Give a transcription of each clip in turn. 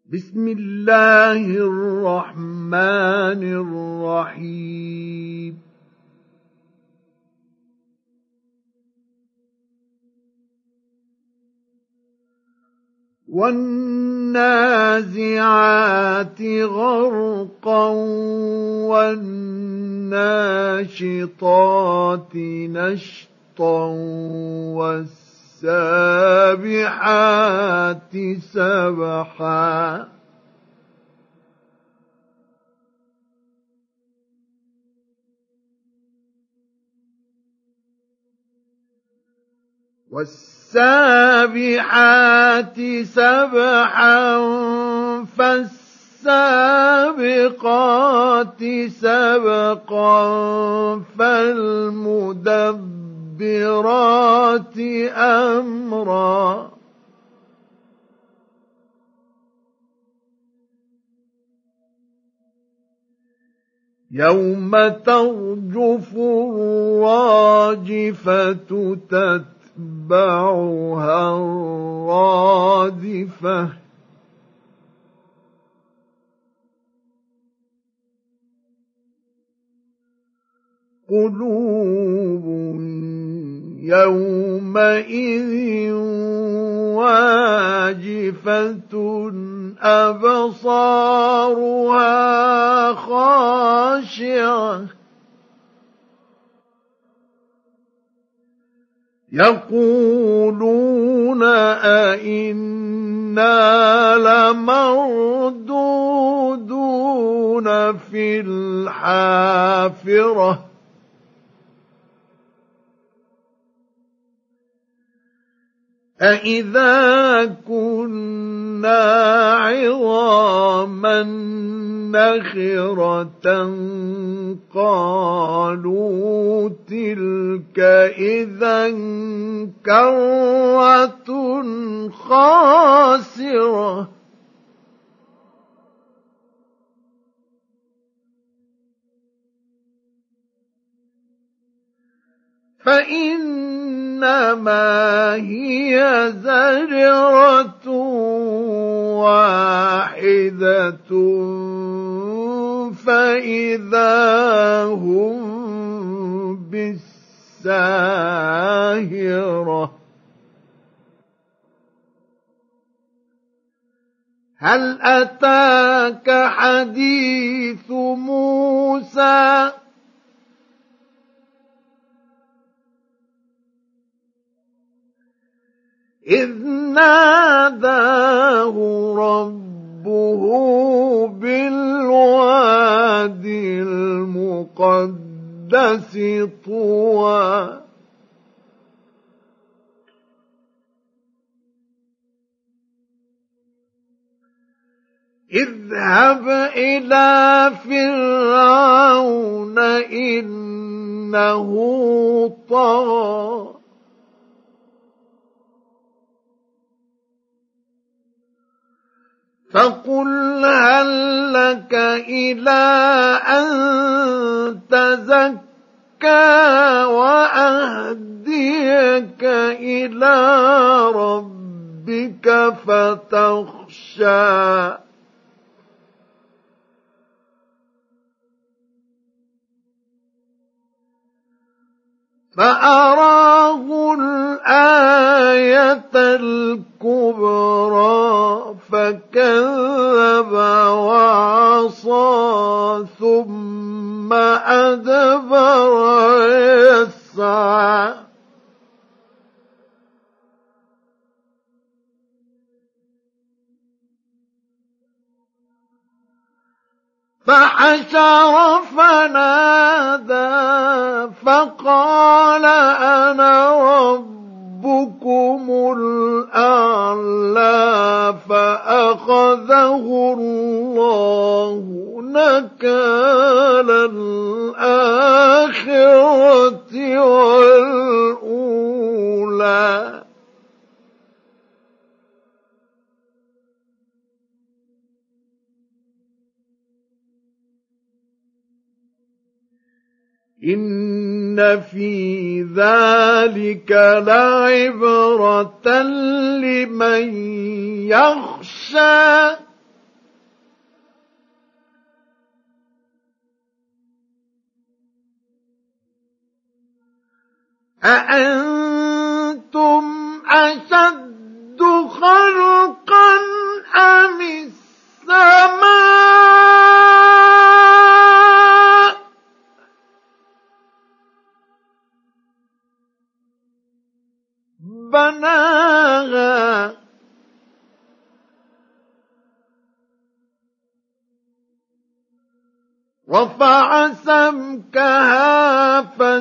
بسم الله الرحمن الرحيم والنازعات غرقا والناشطات نشطا والسابحات سبحا والسابحات سبحا فالسابقات سبقا فالمدبرات أمرا يوم ترجف الراجفة تتبعها الرادفة قلوب يومئذ واجفة أبصارها خاشعة يقولون أئنا لمردودون في الحافرة أئذا كنا عظاما نخرة قالوا تلك إذا كرة خاسرة فإنما هي زجرة واحدة فإذا هم بالساهرة هل أتاك حديث موسى إذ ناداه ربه بالوادي المقدس طوى اذهب إلى فرعون إنه طغى فقل هل لك إلى أن تزكى وأهديك إلى ربك فتخشى فأراه الآية الكبرى فكذب وعصى ثم أدبر يسعى فحشر فنادى فقال أنا ربكم الأعلى فأخذه الله نكال الآخرة والأولى إن في ذلك لعبرة لمن يخشى أأنتم أشد خلقا أم السماء بناها رفع سمكها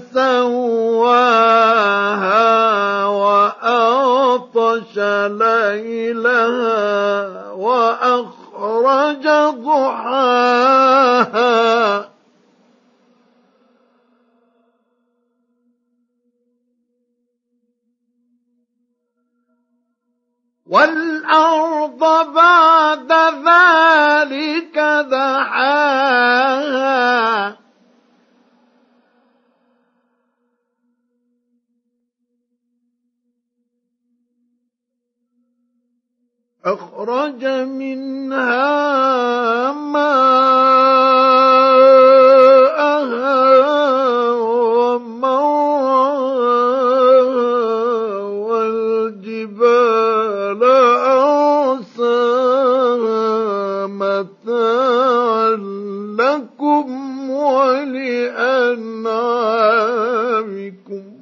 فسواها وأغطش ليلها وأخرج ضحاها والأرض بعد ذلك دحاها أخرج منها ماءها ومرعاها والجبال أرساها متاعا لكم ولأنعامكم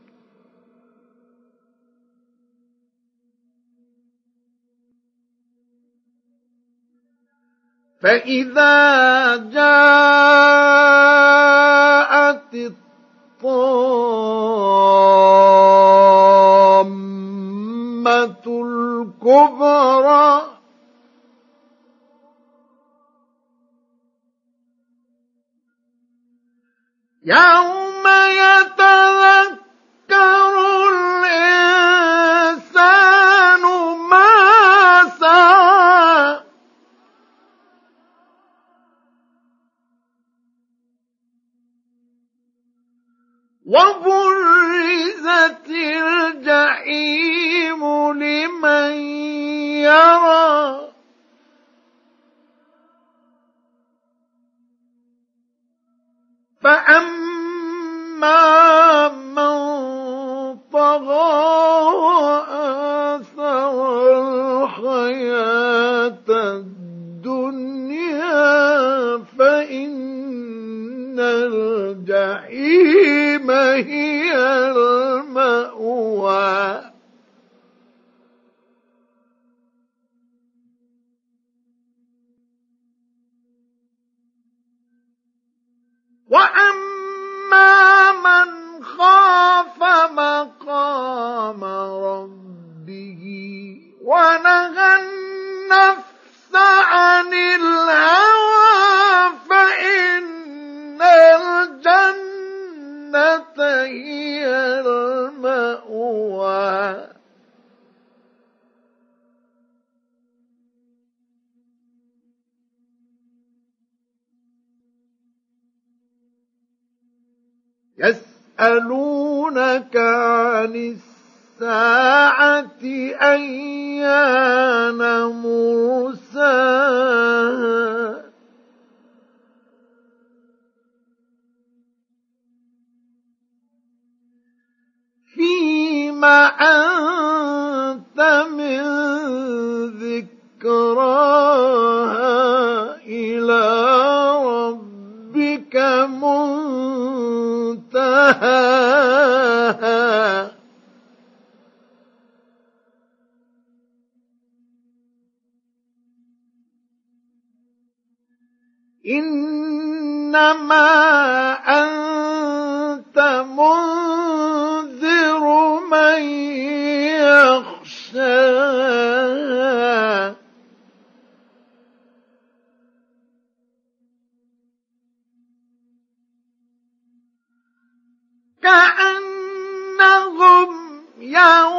فإذا جاءت الطامة الكبرى يوم يتذكر الإنسان ما سعى وبرزت الجحيم لمن يرى فأما من طغى وآثر الحياة الدنيا فإن الجحيم هي المأوى وأما من خاف مقام ربه ونهى النفس عن الهوى فإن الجنة هي المأوى يسألونك عن الساعة أيان مرساها فيما أنت من ذكراها إلى ربك منتهاها إنما أنت منذر من يخشاها كأنهم يوم